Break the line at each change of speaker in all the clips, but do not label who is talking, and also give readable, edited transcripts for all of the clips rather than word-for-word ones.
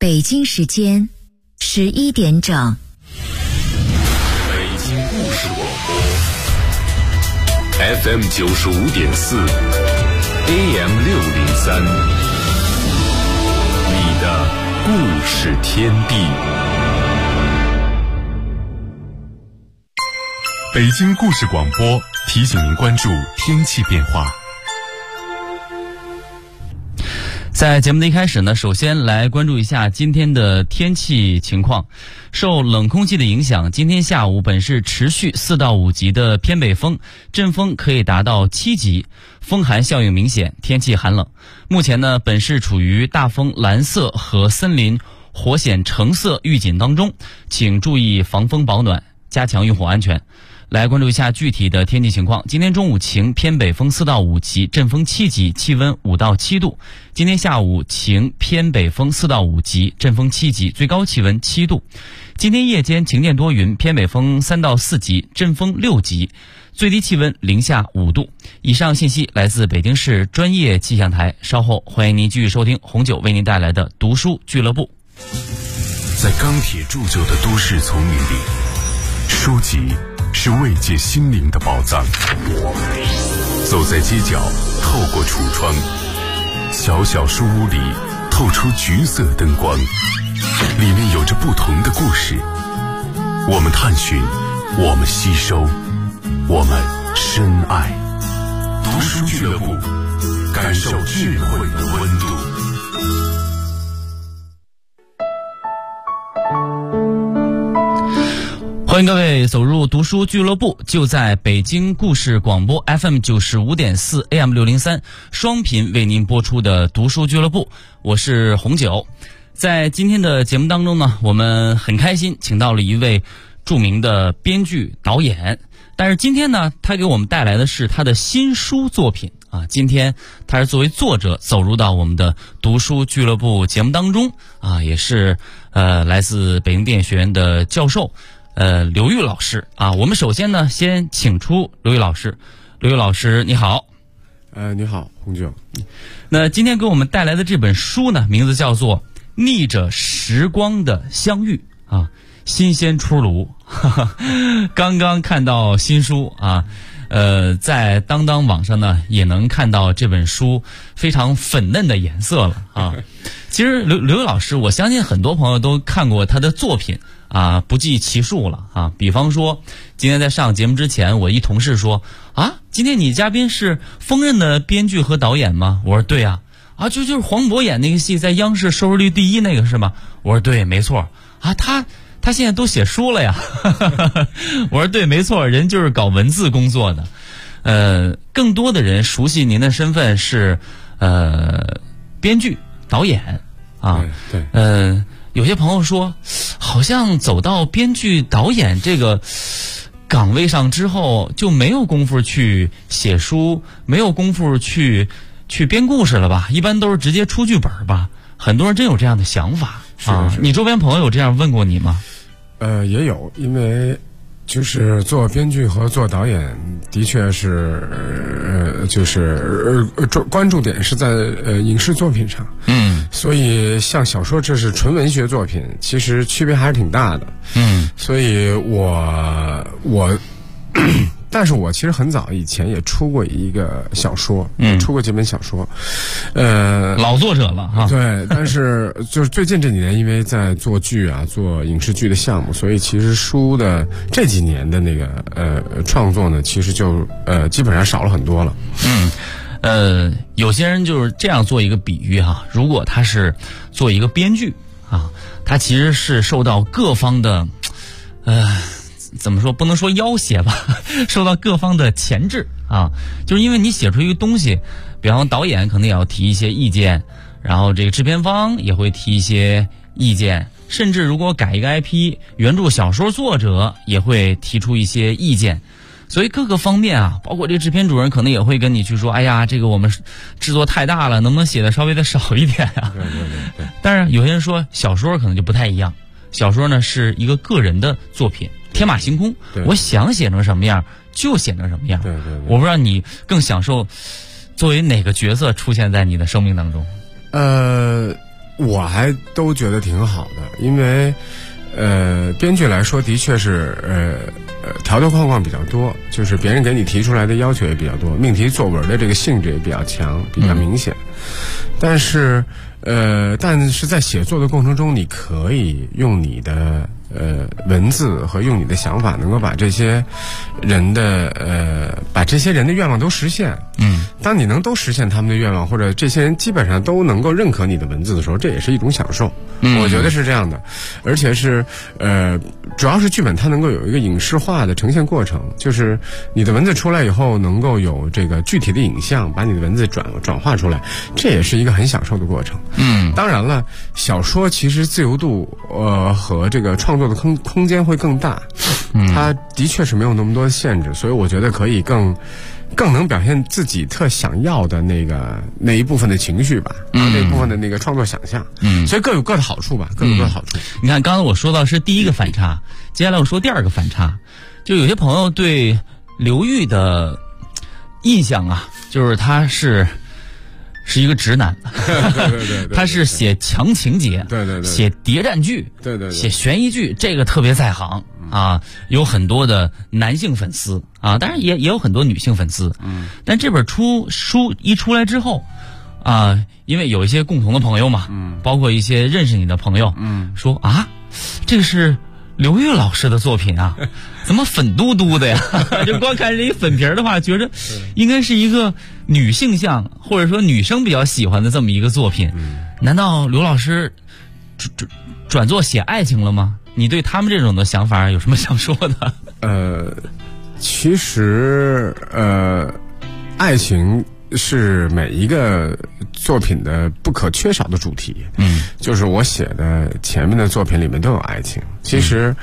北京时间11点整。
北京故事广播 FM 95.4 AM 603，你的故事天地。北京故事广播提醒您关注天气变化。
在节目的一开始呢，首先来关注一下今天的天气情况。受冷空气的影响，今天下午本市持续4到5级的偏北风，阵风可以达到7级，风寒效应明显，天气寒冷。目前呢，本市处于大风蓝色和森林火险橙色预警当中，请注意防风保暖，加强用火安全。来关注一下具体的天气情况。今天中午晴，偏北风4到5级，阵风7级，气温5到7度。今天下午晴，偏北风4到5级，阵风7级，最高气温7度。今天夜间晴间多云，偏北风3到4级，阵风6级，最低气温零下5度。以上信息来自北京市专业气象台。稍后欢迎您继续收听红酒为您带来的读书俱乐部。
在钢铁铸就的都市丛林里，书籍是慰藉心灵的宝藏。走在街角，透过橱窗，小小书屋里透出橘色灯光，里面有着不同的故事。我们探寻，我们吸收，我们深爱。读书俱乐部，感受智慧的温度。
欢迎各位走入读书俱乐部，就在北京故事广播 FM 95.4 AM 603双频为您播出的读书俱乐部，我是红酒。在今天的节目当中呢，我们很开心请到了一位著名的编剧导演，但是今天呢，他给我们带来的是他的新书作品啊。今天他是作为作者走入到我们的读书俱乐部节目当中啊，也是来自北京电影学院的教授刘玉老师啊。我们首先呢，先请出刘玉老师。刘玉老师你好。
你好，红酒。
那今天给我们带来的这本书呢，名字叫做《逆着时光的相遇》啊，新鲜出炉，刚刚看到新书啊。在当当网上呢，也能看到这本书非常粉嫩的颜色了啊。其实刘玉老师，我相信很多朋友都看过他的作品啊，不计其数了啊。比方说，今天在上节目之前，我一同事说啊，今天你嘉宾是锋刃的编剧和导演吗？我说对啊。啊，就是黄渤演那个戏在央视收视率第1那个是吗？我说对，没错啊。他现在都写书了呀。我说对，没错，人就是搞文字工作的。更多的人熟悉您的身份是编剧导演啊。
对。
有些朋友说，好像走到编剧导演这个岗位上之后，就没有功夫去写书，没有功夫去编故事了吧？一般都是直接出剧本吧？很多人真有这样的想法啊。你周边朋友有这样问过你吗？
也有，因为就是做编剧和做导演的确是关注点是在影视作品上。所以像小说这是纯文学作品，其实区别还是挺大的。所以但是我其实很早以前也出过一个小说，出过几本小说，
老作者了哈。
对，但是就是最近这几年，因为在做剧啊，做影视剧的项目，所以其实书的这几年的那个创作呢，其实就基本上少了很多了。
有些人就是这样做一个比喻哈，如果他是做一个编剧啊，他其实是受到各方的怎么说，不能说要挟吧，受到各方的钳制啊。就是因为你写出一个东西，比方导演可能也要提一些意见，然后这个制片方也会提一些意见，甚至如果改一个 IP， 原著小说作者也会提出一些意见。所以各个方面啊，包括这个制片主任可能也会跟你去说，哎呀，这个我们制作太大了，能不能写的稍微的少一点啊？
对。
但是有些人说小说可能就不太一样，小说呢是一个个人的作品，天马行空，我想写成什么样就写成什么样。
对。
我不知道你更享受作为哪个角色出现在你的生命当中。
我还都觉得挺好的，因为编剧来说的确是条条框框比较多，就是别人给你提出来的要求也比较多，命题作文的这个性质也比较强，比较明显。但是在写作的过程中，你可以用你的文字和用你的想法，能够把这些人的愿望都实现。当你能都实现他们的愿望，或者这些人基本上都能够认可你的文字的时候，这也是一种享受。我觉得是这样的，而且是主要是剧本它能够有一个影视化的呈现过程，就是你的文字出来以后，能够有这个具体的影像，把你的文字转化出来，这也是一个很享受的过程。当然了，小说其实自由度和这个创作的空间会更大，它的确是没有那么多的限制，所以我觉得可以更能表现自己特想要的那一部分的情绪吧，那一部分的那个创作想象。所以各有各的好处吧，各有各的好处。
你看，刚才我说到是第一个反差，接下来我说第二个反差，就有些朋友对刘玉的印象啊，就是他是一个直男，
对，
他是写强情节，
对，
写谍战剧，
对，
写悬疑剧，这个特别在行啊，有很多的男性粉丝啊，当然也有很多女性粉丝。但这本书一出来之后啊，因为有一些共同的朋友嘛，包括一些认识你的朋友，说啊，这个是刘玉老师的作品啊，怎么粉嘟嘟的呀？就光看这一粉皮的话，觉着应该是一个女性向或者说女生比较喜欢的这么一个作品。难道刘老师转做写爱情了吗？你对他们这种的想法有什么想说的？
其实爱情是每一个作品的不可缺少的主题。就是我写的前面的作品里面都有爱情。其实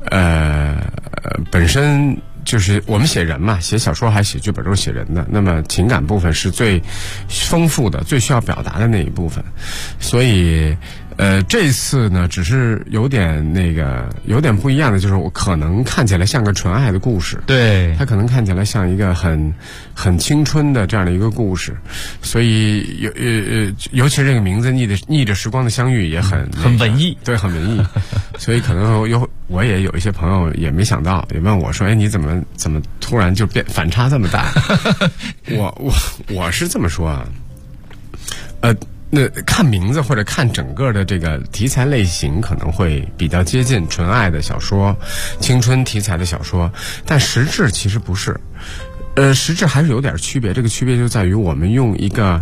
本身就是我们写人嘛，写小说还写剧本都是写人的，那么情感部分是最丰富的，最需要表达的那一部分。所以这次呢，只是有点不一样的，就是我可能看起来像个纯爱的故事，
对，
它可能看起来像一个很青春的这样的一个故事，所以尤其是这个名字逆着时光的相遇也很
文艺，
对，很文艺，所以可能我也有一些朋友也没想到，也问我说，哎，你怎么突然就反差这么大？我是这么说啊，那看名字或者看整个的这个题材类型可能会比较接近纯爱的小说、青春题材的小说，但实质其实不是，实质还是有点区别。这个区别就在于我们用一个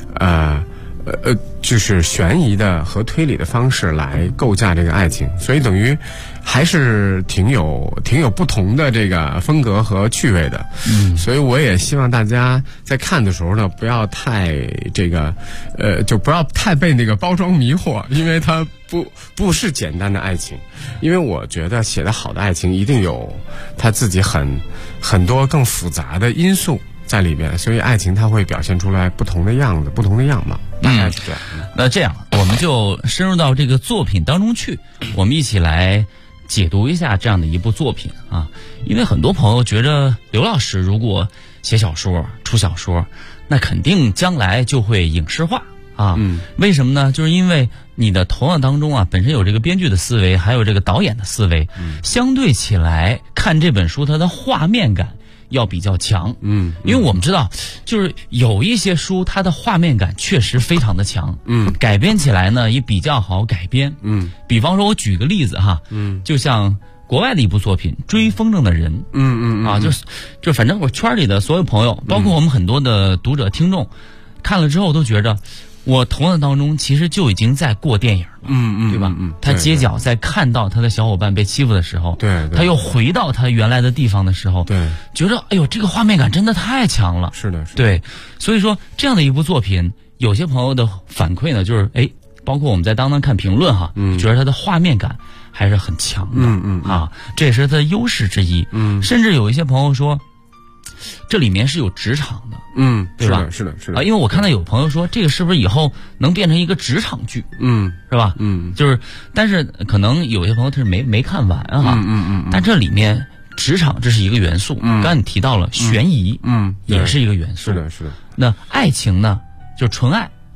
就是悬疑的和推理的方式来构架这个爱情，所以等于还是挺有不同的这个风格和趣味的。所以我也希望大家在看的时候呢，不要太就不要太被那个包装迷惑，因为它不是简单的爱情。因为我觉得写得好的爱情一定有它自己很多更复杂的因素在里边，所以爱情它会表现出来不同的样子、不同的样貌，大概是这样。
那这样，我们就深入到这个作品当中去，我们一起来解读一下这样的一部作品啊。因为很多朋友觉着刘老师如果写小说、出小说，那肯定将来就会影视化啊。为什么呢？就是因为你的头脑当中啊，本身有这个编剧的思维，还有这个导演的思维，相对起来看这本书它的画面感要比较强。因为我们知道，就是有一些书它的画面感确实非常的强，改编起来呢也比较好改编。比方说我举个例子哈，就像国外的一部作品《追风筝的人》，就反正我圈里的所有朋友，包括我们很多的读者听众，看了之后都觉着，我头脑当中其实就已经在过电影了，对吧？他街角在看到他的小伙伴被欺负的时候，
对，
他又回到他原来的地方的时候，
对，
觉着哎呦，这个画面感真的太强了。
是的，
对，所以说这样的一部作品，有些朋友的反馈呢，就是包括我们在当看评论哈，觉得它的画面感还是很强的，这也是它的优势之一。甚至有一些朋友说，这里面是有职场的，对吧？
是的
啊，因为我看到有朋友说，这个是不是以后能变成一个职场剧？是吧？就是，但是可能有些朋友他是没看完哈，但这里面职场这是一个元素，刚才你提到了悬疑，也是一个元素，
是的。
那爱情呢，就纯爱，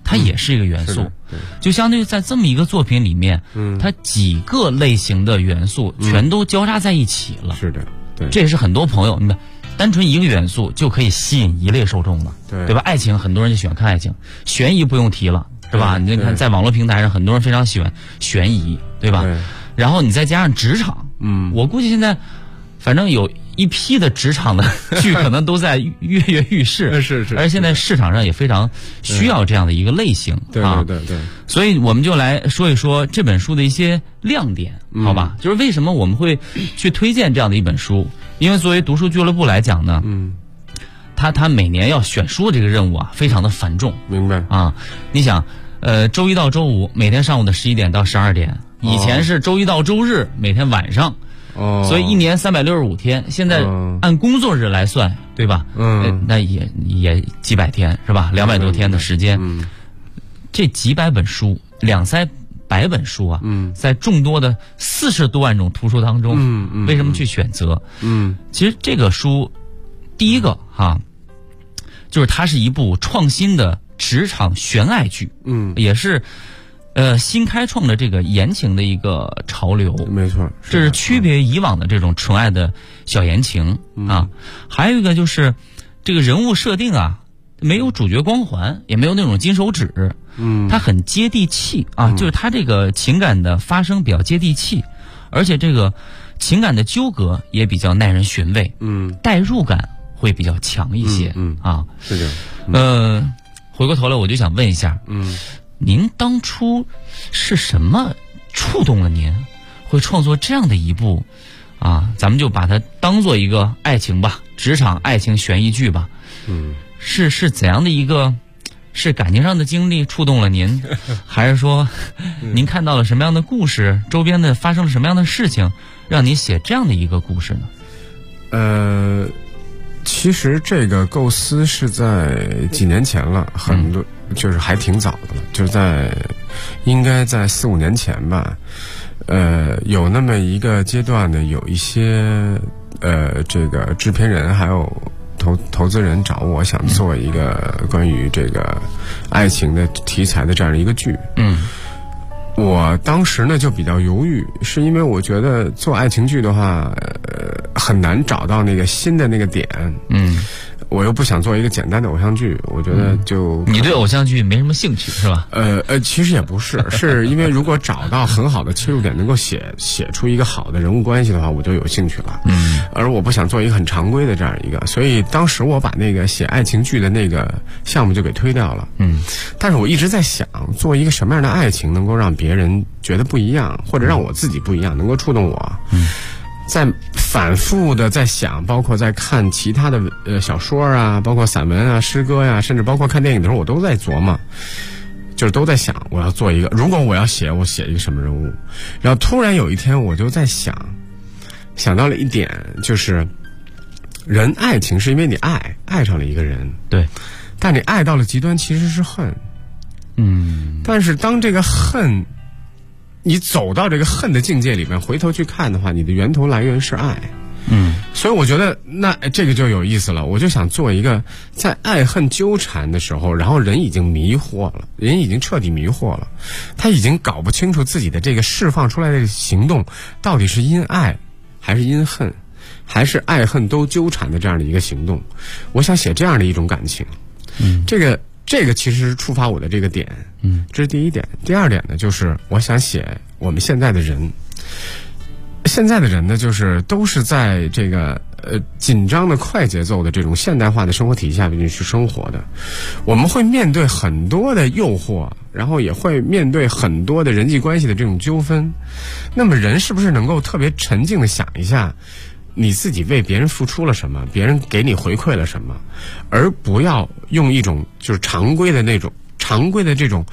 它也是一个元素，就相当于在这么一个作品里面，它几个类型的元素全都交叉在一起了。
是的，对，
这也是很多朋友，你们单纯一个元素就可以吸引一类受众了，对吧？爱情很多人就喜欢看爱情，悬疑不用提了，是吧？你看在网络平台上，很多人非常喜欢悬疑，对吧？然后你再加上职场，我估计现在反正有一批的职场的剧可能都在跃跃欲试，
是，
而现在市场上也非常需要这样的一个类型，
对。
所以我们就来说一说这本书的一些亮点，好吧？就是为什么我们会去推荐这样的一本书？因为作为读书俱乐部来讲呢，他每年要选书的这个任务啊，非常的繁重。
明白
啊？你想，周一到周五每天上午的11点到12点，以前是周一到周日每天晚上。所以一年365天，现在按工作日来算，对吧？那也几百天是吧？200多天的时间，这几百本书，200-300本书啊，在众多的40多万种图书当中，为什么去选择？其实这个书，第一个就是它是一部创新的职场悬爱剧，也是。新开创的这个言情的一个潮流，
没错，
这是区别于以往的这种纯爱的小言情啊。还有一个就是这个人物设定啊，没有主角光环，也没有那种金手指，它很接地气啊，就是它这个情感的发生比较接地气，而且这个情感的纠葛也比较耐人寻味，代入感会比较强一些，
是的。
回过头来我就想问一下，您当初是什么触动了您，会创作这样的一部咱们就把它当做一个爱情吧，职场爱情悬疑剧吧。是怎样的一个，是感情上的经历触动了您，还是说您看到了什么样的故事，周边的发生了什么样的事情，让你写这样的一个故事呢？
其实这个构思是在几年前了，很多就是还挺早的了，就是应该在4-5年前吧。有那么一个阶段呢，有一些这个制片人还有投资人找我，想做一个关于这个爱情的题材的这样的一个剧。我当时呢就比较犹豫，是因为我觉得做爱情剧的话，很难找到那个新的那个点。我又不想做一个简单的偶像剧，我觉得就
你对偶像剧没什么兴趣是吧？
其实也不是，是因为如果找到很好的切入点，能够写出一个好的人物关系的话，我就有兴趣了。而我不想做一个很常规的这样一个，所以当时我把那个写爱情剧的那个项目就给推掉了。但是我一直在想，做一个什么样的爱情能够让别人觉得不一样，或者让我自己不一样，能够触动我。在反复的在想，包括在看其他的小说啊，包括散文啊、诗歌呀，甚至包括看电影的时候，我都在琢磨，就是都在想，我要做一个，如果我要写，我写一个什么人物。然后突然有一天，我就在想到了一点，就是人爱情是因为你爱上了一个人，
对，
但你爱到了极端其实是恨。但是当这个恨，你走到这个恨的境界里面，回头去看的话，你的源头来源是爱。所以我觉得那这个就有意思了。我就想做一个在爱恨纠缠的时候，然后人已经迷惑了，人已经彻底迷惑了，他已经搞不清楚自己的这个释放出来的行动到底是因爱还是因恨，还是爱恨都纠缠的这样的一个行动。我想写这样的一种感情。这个其实是触发我的这个点。这是第一点。第二点呢，就是我想写我们现在的人。现在的人呢，就是都是在这个紧张的快节奏的这种现代化的生活体系下面去生活的。我们会面对很多的诱惑，然后也会面对很多的人际关系的这种纠纷。那么人是不是能够特别沉静的想一下，你自己为别人付出了什么，别人给你回馈了什么，而不要用一种就是常规的这种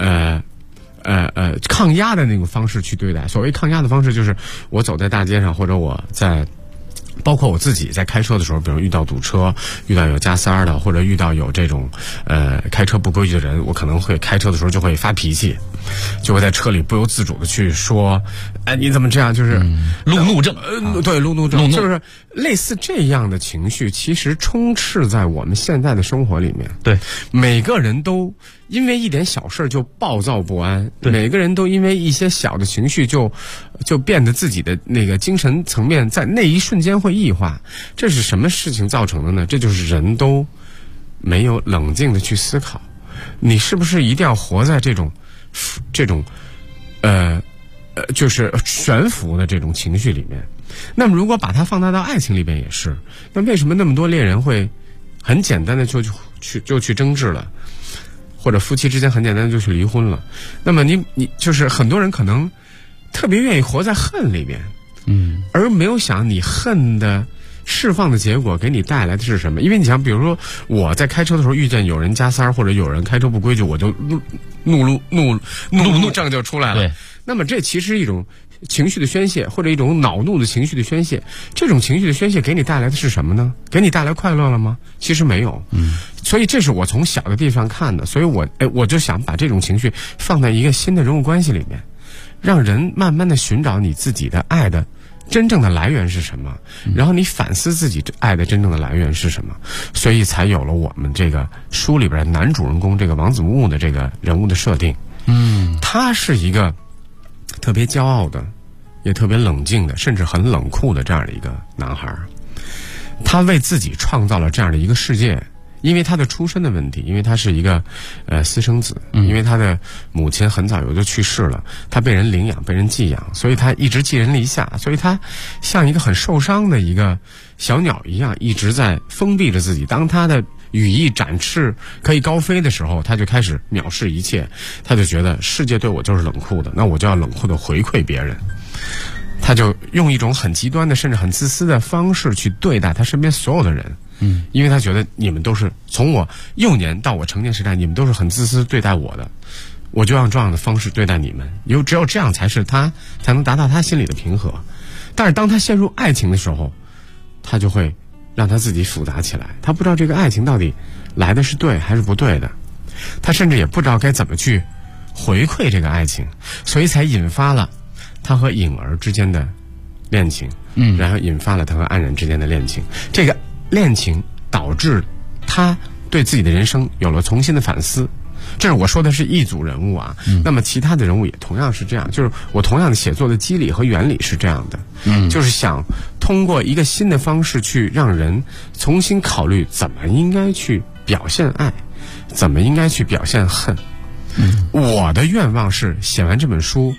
抗压的那种方式去对待。所谓抗压的方式，就是我走在大街上，或者我在包括我自己在开车的时候，比如遇到堵车，遇到有加塞儿的，或者遇到有这种开车不规矩的人，我可能会开车的时候就会发脾气，就会在车里不由自主的去说，哎，你怎么这样？就是
路怒症，
对，路怒症，就是类似这样的情绪，其实充斥在我们现在的生活里面。
对，
每个人都因为一点小事就暴躁不安，每个人都因为一些小的情绪就变得自己的那个精神层面在那一瞬间会异化。这是什么事情造成的呢？这就是人都没有冷静的去思考，你是不是一定要活在这种就是悬浮的这种情绪里面。那么如果把它放大到爱情里边也是，那为什么那么多恋人会很简单的就去争执了，或者夫妻之间很简单的就去离婚了？那么你就是很多人可能特别愿意活在恨里边，而没有想你恨的释放的结果给你带来的是什么。因为你想，比如说我在开车的时候遇见有人加塞儿，或者有人开车不规矩，我就怒症就出来了。
对，
那么这其实是一种情绪的宣泄，或者一种恼怒的情绪的宣泄。这种情绪的宣泄给你带来的是什么呢？给你带来快乐了吗？其实没有。所以这是我从小的地方看的，所以我就想把这种情绪放在一个新的人物关系里面，让人慢慢的寻找你自己的爱的真正的来源是什么，然后你反思自己爱的真正的来源是什么。所以才有了我们这个书里边男主人公这个王子木的这个人物的设定。他是一个特别骄傲的，也特别冷静的，甚至很冷酷的这样的一个男孩。他为自己创造了这样的一个世界，因为他的出身的问题，因为他是一个私生子，因为他的母亲很早就去世了，他被人领养被人寄养，所以他一直寄人篱下，所以他像一个很受伤的一个小鸟一样，一直在封闭着自己。当他的羽翼展翅可以高飞的时候，他就开始藐视一切，他就觉得世界对我就是冷酷的，那我就要冷酷的回馈别人。他就用一种很极端的甚至很自私的方式去对待他身边所有的人。因为他觉得你们都是从我幼年到我成年时代，你们都是很自私对待我的，我就用这样的方式对待你们，只有这样才能达到他心里的平和。但是当他陷入爱情的时候，他就会让他自己复杂起来，他不知道这个爱情到底来的是对还是不对的，他甚至也不知道该怎么去回馈这个爱情，所以才引发了他和颖儿之间的恋情，然后引发了他和安然之间的恋情。这个恋情导致他对自己的人生有了重新的反思。这是我说的是一组人物啊，那么其他的人物也同样是这样，就是我同样的写作的机理和原理是这样的，就是想通过一个新的方式去让人重新考虑怎么应该去表现爱，怎么应该去表现恨。我的愿望是写完这本书，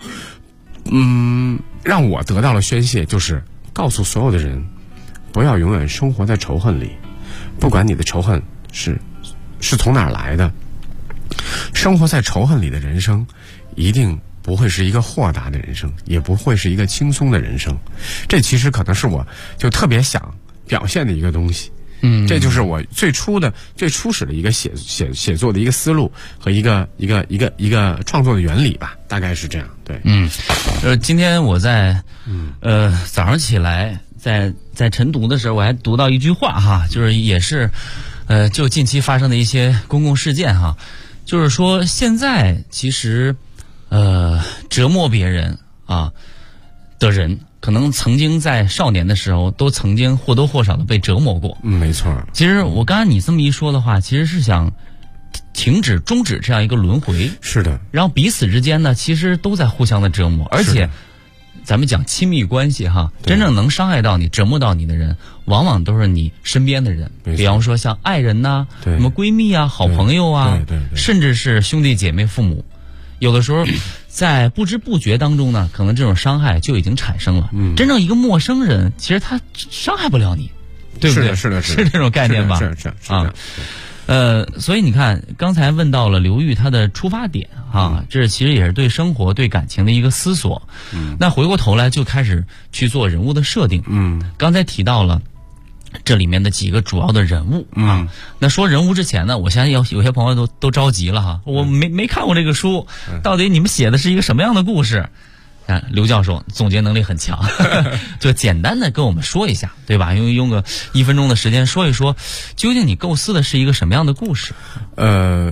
让我得到了宣泄，就是告诉所有的人，不要永远生活在仇恨里，不管你的仇恨是从哪儿来的，生活在仇恨里的人生一定不会是一个豁达的人生，也不会是一个轻松的人生。这其实可能是我就特别想表现的一个东西。这就是我最初始的一个写作的一个思路和一个创作的原理吧，大概是这样。对，
今天我在早上起来在晨读的时候，我还读到一句话哈，就是也是就近期发生的一些公共事件哈，就是说现在其实折磨别人的人，可能曾经在少年的时候都曾经或多或少的被折磨过。
没错。其
实我刚才你这么一说的话，其实是想终止这样一个轮回。
是的。然
后彼此之间呢，其实都在互相的折磨，而且咱们讲亲密关系哈，真正能伤害到你、折磨到你的人，往往都是你身边的人。比方说像爱人呐、什么闺蜜啊、好朋友啊，甚至是兄弟姐妹、父母。有的时候在不知不觉当中呢，可能这种伤害就已经产生了。真正一个陌生人，其实他伤害不了你，对不对？
是的，
是这种概念吧？
是啊。
所以你看，刚才问到了刘玉他的出发点这其实也是对生活、对感情的一个思索。那回过头来就开始去做人物的设定。刚才提到了这里面的几个主要的人物那说人物之前呢，我相信有些朋友都着急了哈，我没看过这个书，到底你们写的是一个什么样的故事？刘教授总结能力很强，就简单的跟我们说一下，对吧？用个1分钟的时间说一说，究竟你构思的是一个什么样的故事？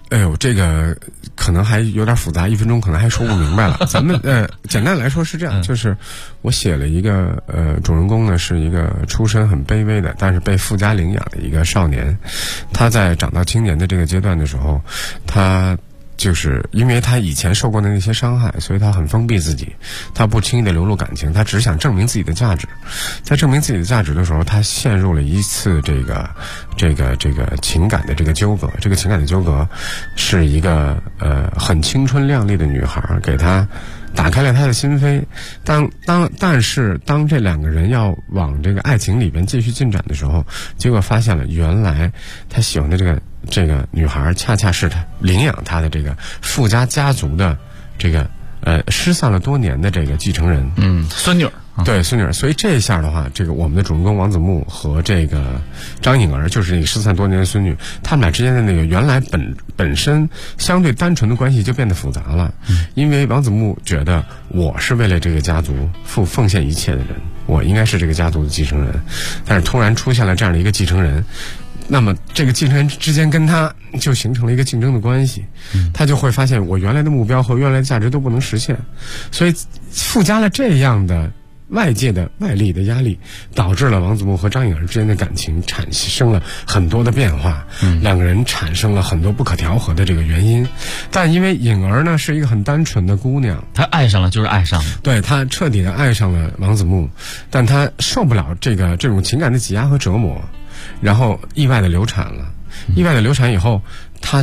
哎呦，这个可能还有点复杂，1分钟可能还说不明白了。咱们简单来说是这样，就是我写了一个主人公呢是一个出身很卑微的，但是被父家领养的一个少年。他在长到青年的这个阶段的时候，他就是因为他以前受过的那些伤害，所以他很封闭自己，他不轻易的流露感情，他只想证明自己的价值。在证明自己的价值的时候，他陷入了一次这个情感的这个纠葛。这个情感的纠葛是一个很青春靓丽的女孩给他打开了他的心扉。但是当这两个人要往这个爱情里边继续进展的时候，结果发现了原来他喜欢的这个女孩恰恰是他领养他的这个富家家族的这个失散了多年的这个继承人，
孙女儿。
对，孙女儿。所以这一下的话，这个我们的主人公王子木和这个张颖儿，就是那个失散多年的孙女，他们俩之间的那个原来本身相对单纯的关系就变得复杂了。因为王子木觉得我是为了这个家族奉献一切的人，我应该是这个家族的继承人，但是突然出现了这样的一个继承人，那么这个继承人之间跟他就形成了一个竞争的关系，他就会发现我原来的目标和原来的价值都不能实现，所以附加了这样的外界的外力的压力，导致了王子木和张颖儿之间的感情产生了很多的变化，两个人产生了很多不可调和的这个原因。但因为颖儿呢是一个很单纯的姑娘，
她爱上了就是爱上了，
对，她彻底的爱上了王子木，但她受不了这种情感的挤压和折磨，然后意外的流产了。意外的流产以后，她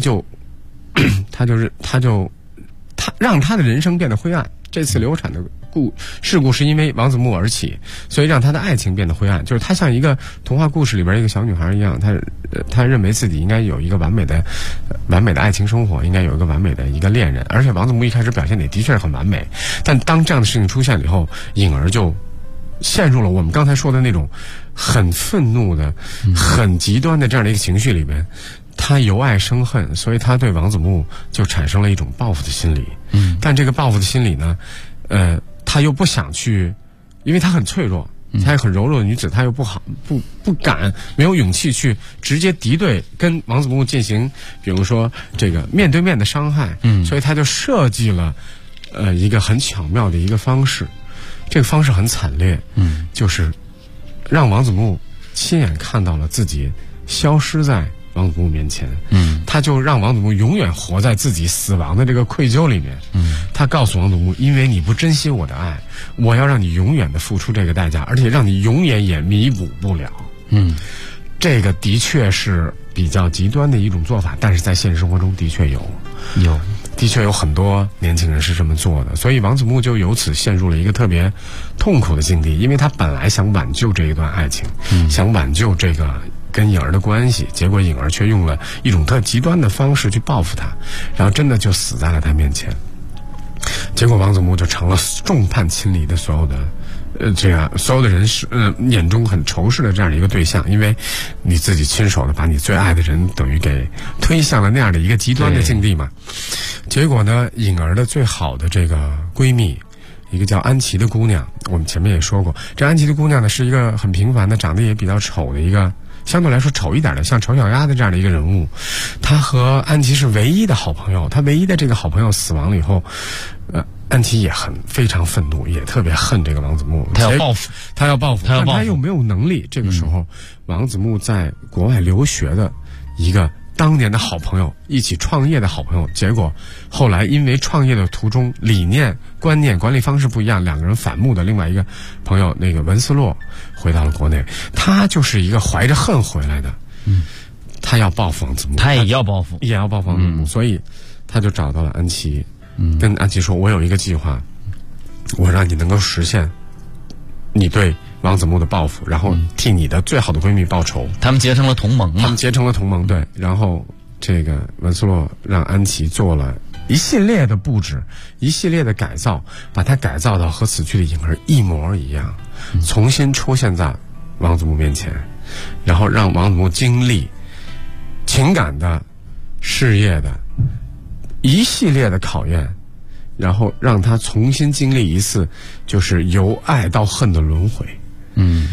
让她的人生变得灰暗。这次流产的事故是因为王子木而起，所以让她的爱情变得灰暗。就是她像一个童话故事里边一个小女孩一样，她认为自己应该有一个完美的爱情生活，应该有一个完美的一个恋人。而且王子木一开始表现的的确是很完美，但当这样的事情出现了以后，颖儿就陷入了我们刚才说的那种很愤怒的、很极端的这样的一个情绪里面。他由爱生恨，所以他对王子木就产生了一种报复的心理。但这个报复的心理呢，他又不想去，因为他很脆弱，她也很柔弱的女子，她又不敢，没有勇气去直接敌对跟王子木进行，比如说这个面对面的伤害。所以他就设计了一个很巧妙的一个方式，这个方式很惨烈，就是让王子木亲眼看到了自己消失在王子木面前，他就让王子木永远活在自己死亡的这个愧疚里面。他告诉王子木，因为你不珍惜我的爱，我要让你永远的付出这个代价，而且让你永远也弥补不了。这个的确是比较极端的一种做法，但是在现实生活中的确有很多年轻人是这么做的，所以王子木就由此陷入了一个特别痛苦的境地，因为他本来想挽救这一段爱情，想挽救这个跟颖儿的关系，结果颖儿却用了一种特极端的方式去报复他，然后真的就死在了他面前。结果王子木就成了众叛亲离的所有的人眼中很仇视的这样的一个对象，因为你自己亲手的把你最爱的人等于给推向了那样的一个极端的境地嘛。结果呢，颖儿的最好的这个闺蜜，一个叫安琪的姑娘，我们前面也说过，这安琪的姑娘呢是一个很平凡的，长得也比较丑的一个，相对来说丑一点的，像丑小鸭的这样的一个人物。她和安琪是唯一的好朋友，她唯一的这个好朋友死亡了以后，安琪也非常愤怒，也特别恨这个王子木，
他要报复，
但他又没有能力。这个时候，王子木在国外留学的一个当年的好朋友，一起创业的好朋友，结果后来因为创业的途中理念、观念、管理方式不一样，两个人反目的另外一个朋友，那个文斯洛回到了国内，他就是一个怀着恨回来的，他要报复王子木，
他也要报复
王子木，所以他就找到了安琪。跟安琪说，我有一个计划，我让你能够实现你对王子木的报复，然后替你的最好的闺蜜报仇。
他们结成了同盟，
对。然后这个文斯洛让安琪做了一系列的布置，一系列的改造，把它改造到和死去的颖儿一模一样，重新出现在王子木面前，然后让王子木经历情感的、事业的一系列的考验，然后让他重新经历一次就是由爱到恨的轮回。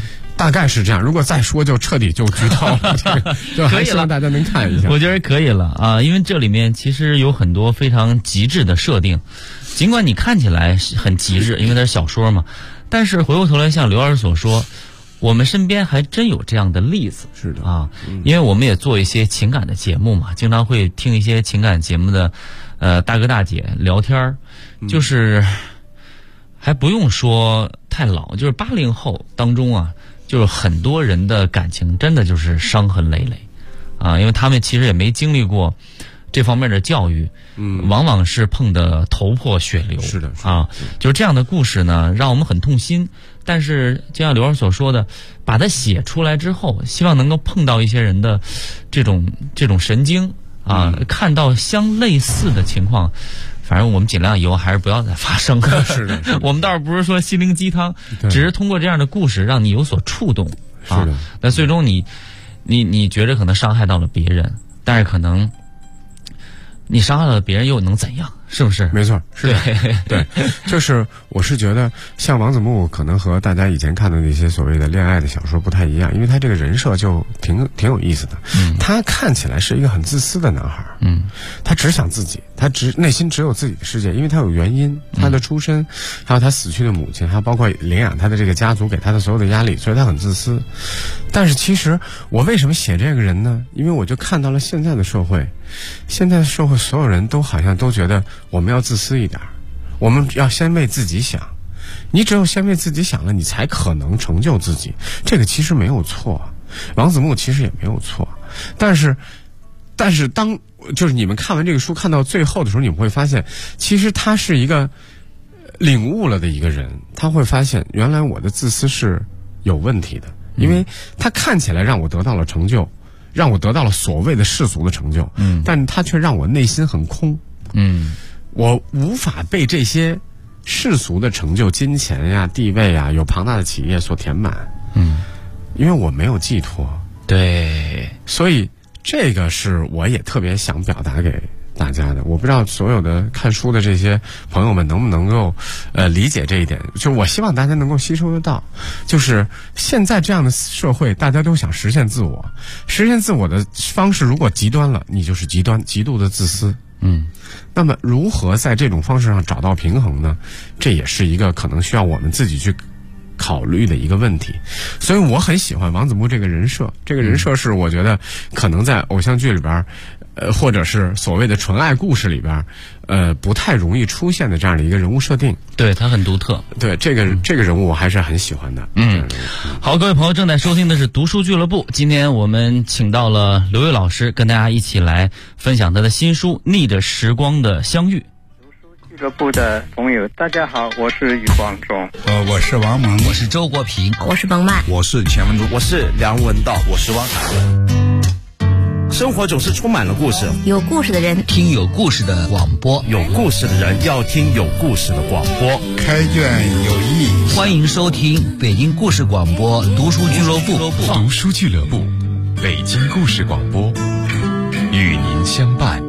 大概是这样。如果再说就彻底就剧透了，就还希望大家能看一下。
我觉得可以了啊，因为这里面其实有很多非常极致的设定，尽管你看起来很极致，因为它是小说嘛，但是回过头来像刘老师所说，我们身边还真有这样的例子。
是的
啊，因为我们也做一些情感的节目嘛，经常会听一些情感节目的大哥大姐聊天，就是还不用说太老，就是80后当中啊，就是很多人的感情真的就是伤痕累累啊，因为他们其实也没经历过这方面的教育，往往是碰得头破血流。
是的
啊，就是这样的故事呢，让我们很痛心。但是就像刘老师所说的，把它写出来之后，希望能够碰到一些人的这种神经啊，看到相类似的情况，反正我们尽量以后还是不要再发生。
是的，
我们倒是不是说心灵鸡汤，只是通过这样的故事让你有所触动。
是的，
但最终你觉得可能伤害到了别人，但是可能你伤害了别人又能怎样？是不是？
没错，是的，对，就是我是觉得像王子木可能和大家以前看的那些所谓的恋爱的小说不太一样，因为他这个人设就挺有意思的。他看起来是一个很自私的男孩，他只想自己，他内心只有自己的世界，因为他有原因，他的出身，还有他死去的母亲，还有包括领养他的这个家族给他的所有的压力，所以他很自私。但是其实我为什么写这个人呢？因为我就看到了现在的社会，所有人都好像都觉得我们要自私一点，我们要先为自己想，你只有先为自己想了，你才可能成就自己。这个其实没有错，王子木其实也没有错，但是当就是你们看完这个书看到最后的时候，你们会发现其实他是一个领悟了的一个人，他会发现原来我的自私是有问题的，因为他看起来让我得到了成就，让我得到了所谓的世俗的成就，但他却让我内心很空，我无法被这些世俗的成就，金钱呀、地位呀、有庞大的企业所填满，因为我没有寄托。
对，
所以这个是我也特别想表达给大家的。我不知道所有的看书的这些朋友们能不能够理解这一点，就是我希望大家能够吸收得到，就是现在这样的社会，大家都想实现自我，实现自我的方式如果极端了，你就是极度的自私。那么如何在这种方式上找到平衡呢？这也是一个可能需要我们自己去考虑的一个问题。所以我很喜欢王子木这个人设，这个人设是我觉得可能在偶像剧里边或者是所谓的纯爱故事里边不太容易出现的这样的一个人物设定。
对，他很独特。
对，这个人物我还是很喜欢的。
好，各位朋友正在收听的是读书俱乐部，今天我们请到了刘烨老师，跟大家一起来分享他的新书《逆着时光的相遇》。
俱乐部的朋友，大家好，我是余广仲。
我是王蒙，
我是周国平，
我是彭曼，
我是钱文珠，
我是梁文道，我是汪涵。生活总是充满了故事，
有故事的人
听有故事的广播，
有故事的人要听有故事的广播。
开卷有益，
欢迎收听北京故事广播读书俱乐部。
读书俱乐部，北京故事广播，与您相伴。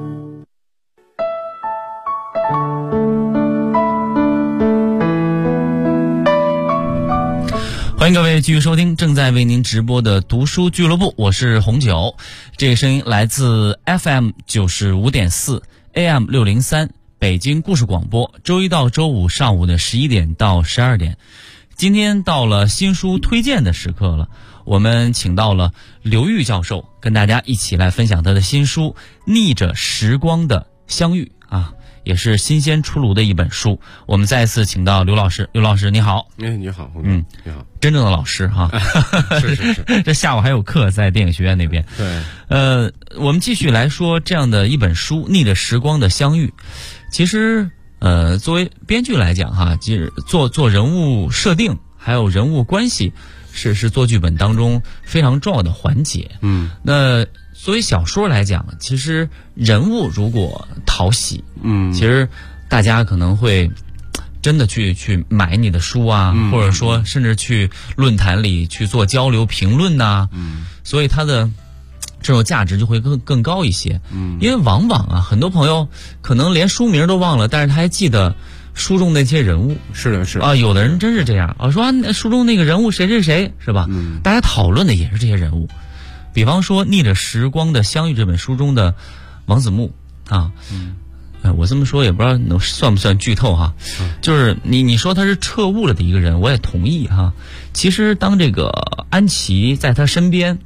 欢迎各位继续收听正在为您直播的读书俱乐部，我是红九。这个声音来自 FM 95.4 AM 603北京故事广播，周一到周五上午的11点到12点。今天到了新书推荐的时刻了，我们请到了刘玉教授，跟大家一起来分享他的新书《逆着时光的相遇》啊。也是新鲜出炉的一本书。我们再一次请到刘老师，刘老师你好。
你好，你好，
真正的老师哈。
是
这下午还有课在电影学院那边。
对，
我们继续来说这样的一本书《逆着时光的相遇》。其实作为编剧来讲哈，其实做人物设定还有人物关系是做剧本当中非常重要的环节。那作为小说来讲，其实人物如果讨喜，其实大家可能会真的去买你的书啊，或者说甚至去论坛里去做交流评论呐，所以它的这种价值就会更高一些。因为往往啊，很多朋友可能连书名都忘了，但是他还记得书中那些人物。
是的，是的
啊，有的人真是这样啊，说书中那个人物谁谁谁是吧？大家讨论的也是这些人物。比方说《逆着时光的相遇》这本书中的王子木啊，我这么说也不知道能算不算剧透哈。就是你说他是彻悟了的一个人，我也同意哈。其实当这个安琪在他身边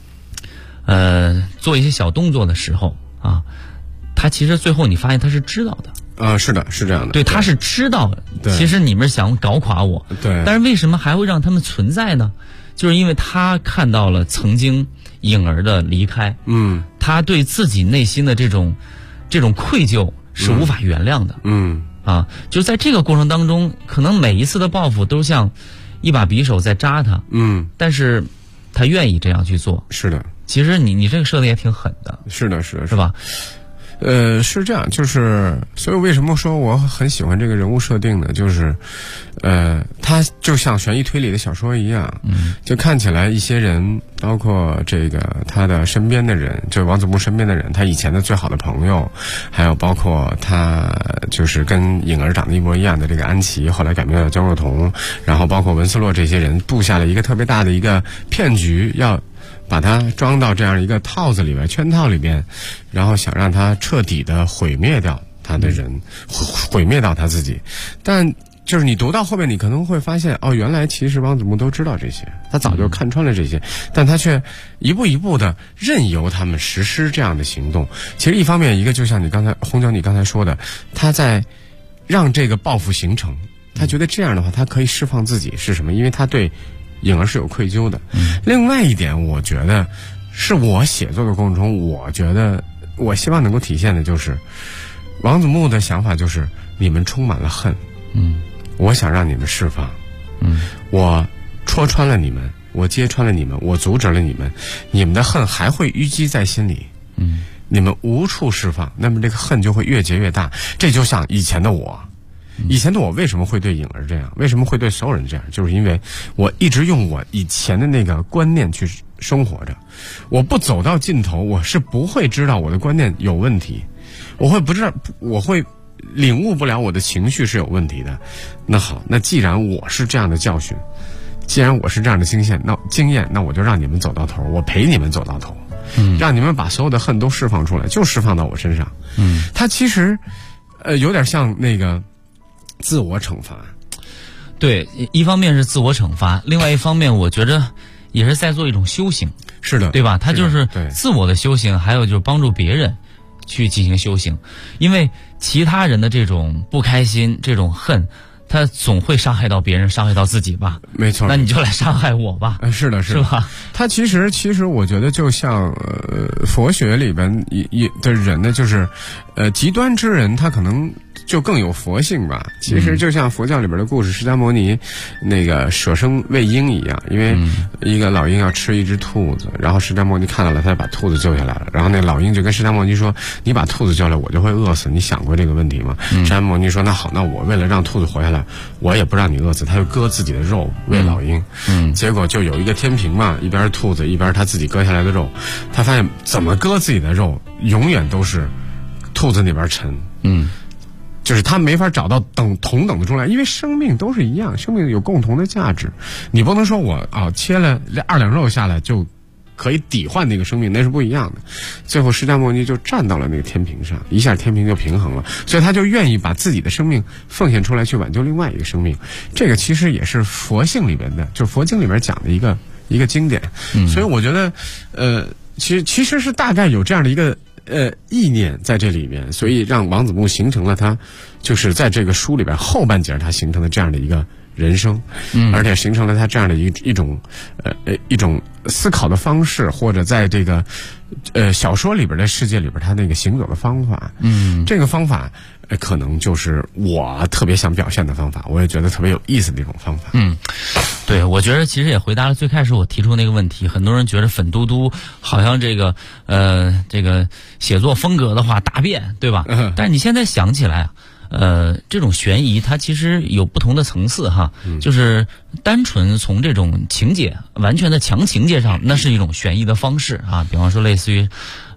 做一些小动作的时候啊，他其实最后你发现他是知道的。
是的，是这样的。
对，他是知道的。
对，
其实你们想搞垮我。
对。
但是为什么还会让他们存在呢？就是因为他看到了曾经颖儿的离开。他对自己内心的这种愧疚是无法原谅的。就在这个过程当中，可能每一次的报复都像一把匕首在扎他。但是他愿意这样去做。
是的。
其实你这个设定也挺狠的。
是的，是的，
是吧？
是这样，就是所以为什么说我很喜欢这个人物设定呢？就是它就像悬疑推理的小说一样，就看起来一些人，包括这个他的身边的人，就王子木身边的人，他以前的最好的朋友，还有包括他就是跟颖儿长得一模一样的这个安琪，后来改名叫焦若彤，然后包括文斯洛这些人布下了一个特别大的一个骗局，要把它装到这样一个套子里边，圈套里边，然后想让他彻底的毁灭掉他的人，毁灭到他自己。但就是你读到后面，你可能会发现，原来其实王子木都知道这些，他早就看穿了这些，但他却一步一步的任由他们实施这样的行动。其实一方面，一个就像你刚才说的，他在让这个报复形成，他觉得这样的话，他可以释放自己是什么？因为他对颖儿是有愧疚的。另外一点，我觉得是我写作的过程中，我觉得我希望能够体现的就是王子木的想法，就是你们充满了恨，我想让你们释放，我戳穿了你们，我揭穿了你们，我阻止了你们，你们的恨还会淤积在心里，你们无处释放，那么这个恨就会越结越大。这就像以前的我为什么会对颖儿这样，为什么会对所有人这样，就是因为我一直用我以前的那个观念去生活着，我不走到尽头，我是不会知道我的观念有问题，我会领悟不了我的情绪是有问题的。那好，那既然我是这样的教训，既然我是这样的经验，那我就让你们走到头，我陪你们走到头，让你们把所有的恨都释放出来，就释放到我身上。它其实有点像那个自我惩罚。
对，一方面是自我惩罚，另外一方面我觉得也是在做一种修行。
是的，
对吧？他就是自我的修行，还有就是帮助别人去进行修行。因为其他人的这种不开心，这种恨，他总会伤害到别人，伤害到自己吧。
没错，
那你就来伤害我吧。
是的，
是吧？
他其实我觉得就像佛学里边的人呢，就是极端之人，他可能就更有佛性吧。其实就像佛教里边的故事，释迦牟尼那个舍生喂鹰一样，因为一个老鹰要吃一只兔子，然后释迦牟尼看到了，他把兔子救下来了，然后那老鹰就跟释迦牟尼说，你把兔子救来，我就会饿死，你想过这个问题吗？释迦牟尼说，那好，那我为了让兔子活下来，我也不让你饿死，他就割自己的肉喂老鹰。结果就有一个天平嘛，一边兔子一边他自己割下来的肉，他发现怎么割自己的肉永远都是兔子那边沉。就是他没法找到同等的重量，因为生命都是一样，生命有共同的价值。你不能说我切了2两肉下来就可以抵换那个生命，那是不一样的。最后释迦牟尼就站到了那个天平上，一下天平就平衡了，所以他就愿意把自己的生命奉献出来去挽救另外一个生命。这个其实也是佛性里边的，就是佛经里边讲的一个经典。所以我觉得其实是大概有这样的一个意念在这里面，所以让王子木形成了他就是在这个书里边后半截他形成了这样的一个人生，而且形成了他这样的一种思考的方式，或者在这个小说里边的世界里边他那个行走的方法。这个方法可能就是我特别想表现的方法，我也觉得特别有意思的一种方法。
对，我觉得其实也回答了最开始我提出那个问题。很多人觉得粉嘟嘟好像这个写作风格的话答辩，对吧？但是你现在想起来这种悬疑它其实有不同的层次哈，就是单纯从这种情节完全的强情节上，那是一种悬疑的方式啊。比方说类似于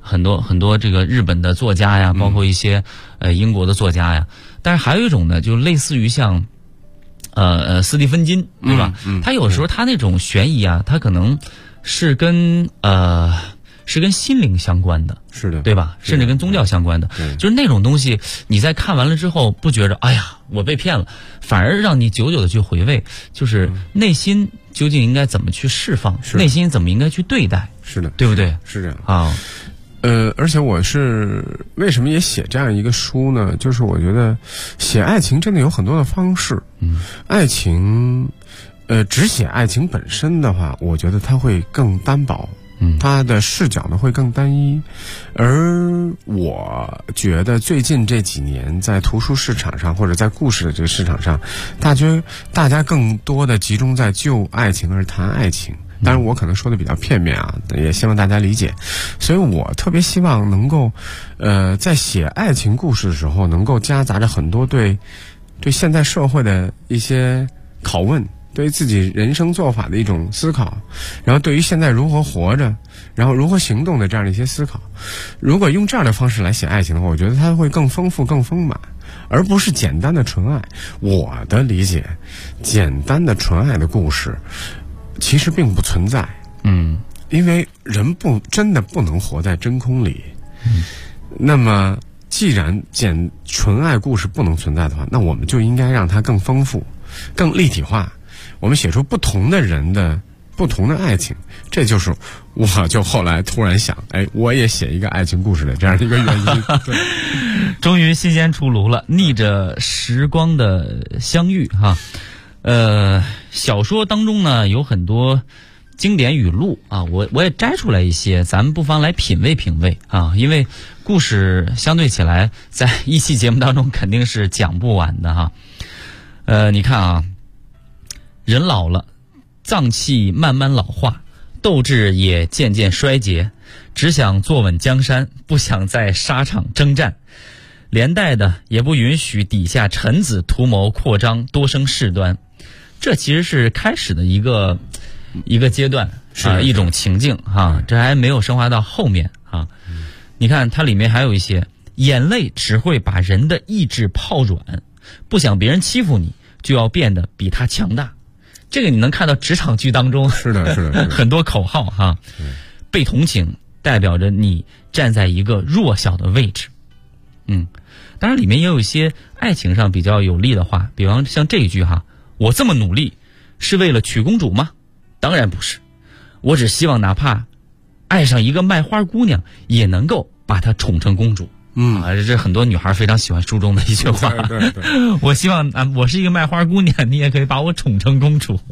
很多这个日本的作家呀，包括一些英国的作家呀。但是还有一种呢，就类似于像斯蒂芬金，对吧？他有时候他那种悬疑啊，他可能是跟心灵相关的，
是的，
对吧？甚至跟宗教相关的，就是那种东西，你在看完了之后，不觉着哎呀我被骗了，反而让你久久的去回味，就是内心究竟应该怎么去释放，内心怎么应该去对待，
是的，
对不对？
是这样
啊。
而且我是为什么也写这样一个书呢？就是我觉得写爱情真的有很多的方式，爱情，只写爱情本身的话，我觉得它会更单薄。它的视角呢会更单一，而我觉得最近这几年在图书市场上或者在故事的这个市场上，大家更多的集中在就爱情而谈爱情。当然我可能说的比较片面啊，也希望大家理解。所以我特别希望能够在写爱情故事的时候能够夹杂着很多对现在社会的一些拷问，对于自己人生做法的一种思考，然后对于现在如何活着，然后如何行动的这样的一些思考。如果用这样的方式来写爱情的话，我觉得它会更丰富更丰满，而不是简单的纯爱。我的理解，简单的纯爱的故事其实并不存在，因为人真的不能活在真空里。那么既然纯爱故事不能存在的话，那我们就应该让它更丰富更立体化，我们写出不同的人的不同的爱情。这就是我就后来突然想，我也写一个爱情故事的这样一个原因。对，
终于新鲜出炉了，逆着时光的相遇哈。小说当中呢有很多经典语录啊，我也摘出来一些，咱们不妨来品味品味啊，因为故事相对起来在一期节目当中肯定是讲不完的哈。你看啊，人老了，脏器慢慢老化，斗志也渐渐衰竭，只想坐稳江山，不想在沙场征战，连带的也不允许底下臣子图谋扩张，多生事端。这其实是开始的一个阶段啊，一种情境哈，这还没有升华到后面啊。你看它里面还有一些，眼泪只会把人的意志泡软，不想别人欺负你，就要变得比他强大。这个你能看到职场剧当中
是的
很多口号哈。被同情代表着你站在一个弱小的位置。当然里面也有一些爱情上比较有利的话，比方像这一句哈，我这么努力是为了娶公主吗？当然不是，我只希望哪怕爱上一个卖花姑娘也能够把她宠成公主。这是很多女孩非常喜欢书中的一句话。对我希望我是一个卖花姑娘，你也可以把我宠成公主。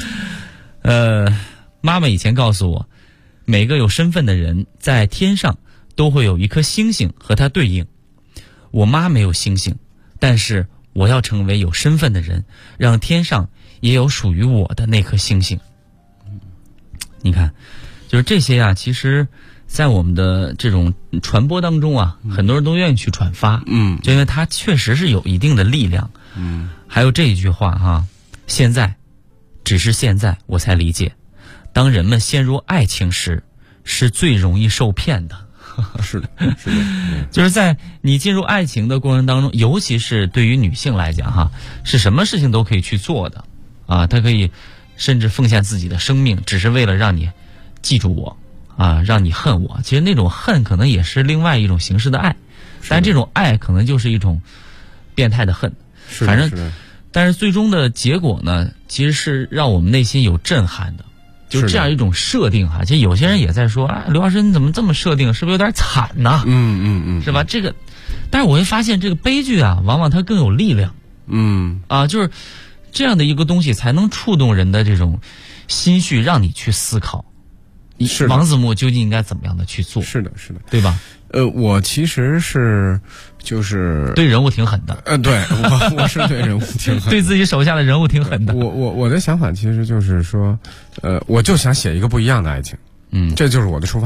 妈妈以前告诉我，每个有身份的人在天上都会有一颗星星和它对应。我妈没有星星，但是我要成为有身份的人，让天上也有属于我的那颗星星。你看，就是这些啊，其实在我们的这种传播当中啊，很多人都愿意去转发，就因为它确实是有一定的力量。还有这一句话哈，只是现在我才理解，当人们陷入爱情时，是最容易受骗的。
是的，
就是在你进入爱情的过程当中，尤其是对于女性来讲哈，是什么事情都可以去做的啊，她可以甚至奉献自己的生命，只是为了让你记住我啊，让你恨我。其实那种恨可能也是另外一种形式的爱，但这种爱可能就是一种变态的恨。反正，但是最终的结果呢，其实是让我们内心有震撼的。就这样一种设定哈，其实有些人也在说啊，刘老师你怎么这么设定，是不是有点惨呢？是吧？这个，但是我会发现这个悲剧啊，往往它更有力量。就是这样的一个东西才能触动人的这种心绪，让你去思考，王子木究竟应该怎么样的去做？是的，对吧？
我其实就是
对人物挺狠的。
对，我是对人物挺狠，
对自己手下的人物挺狠的。
我的想法其实就是说，我就想写一个不一样的爱情。这就是我的出发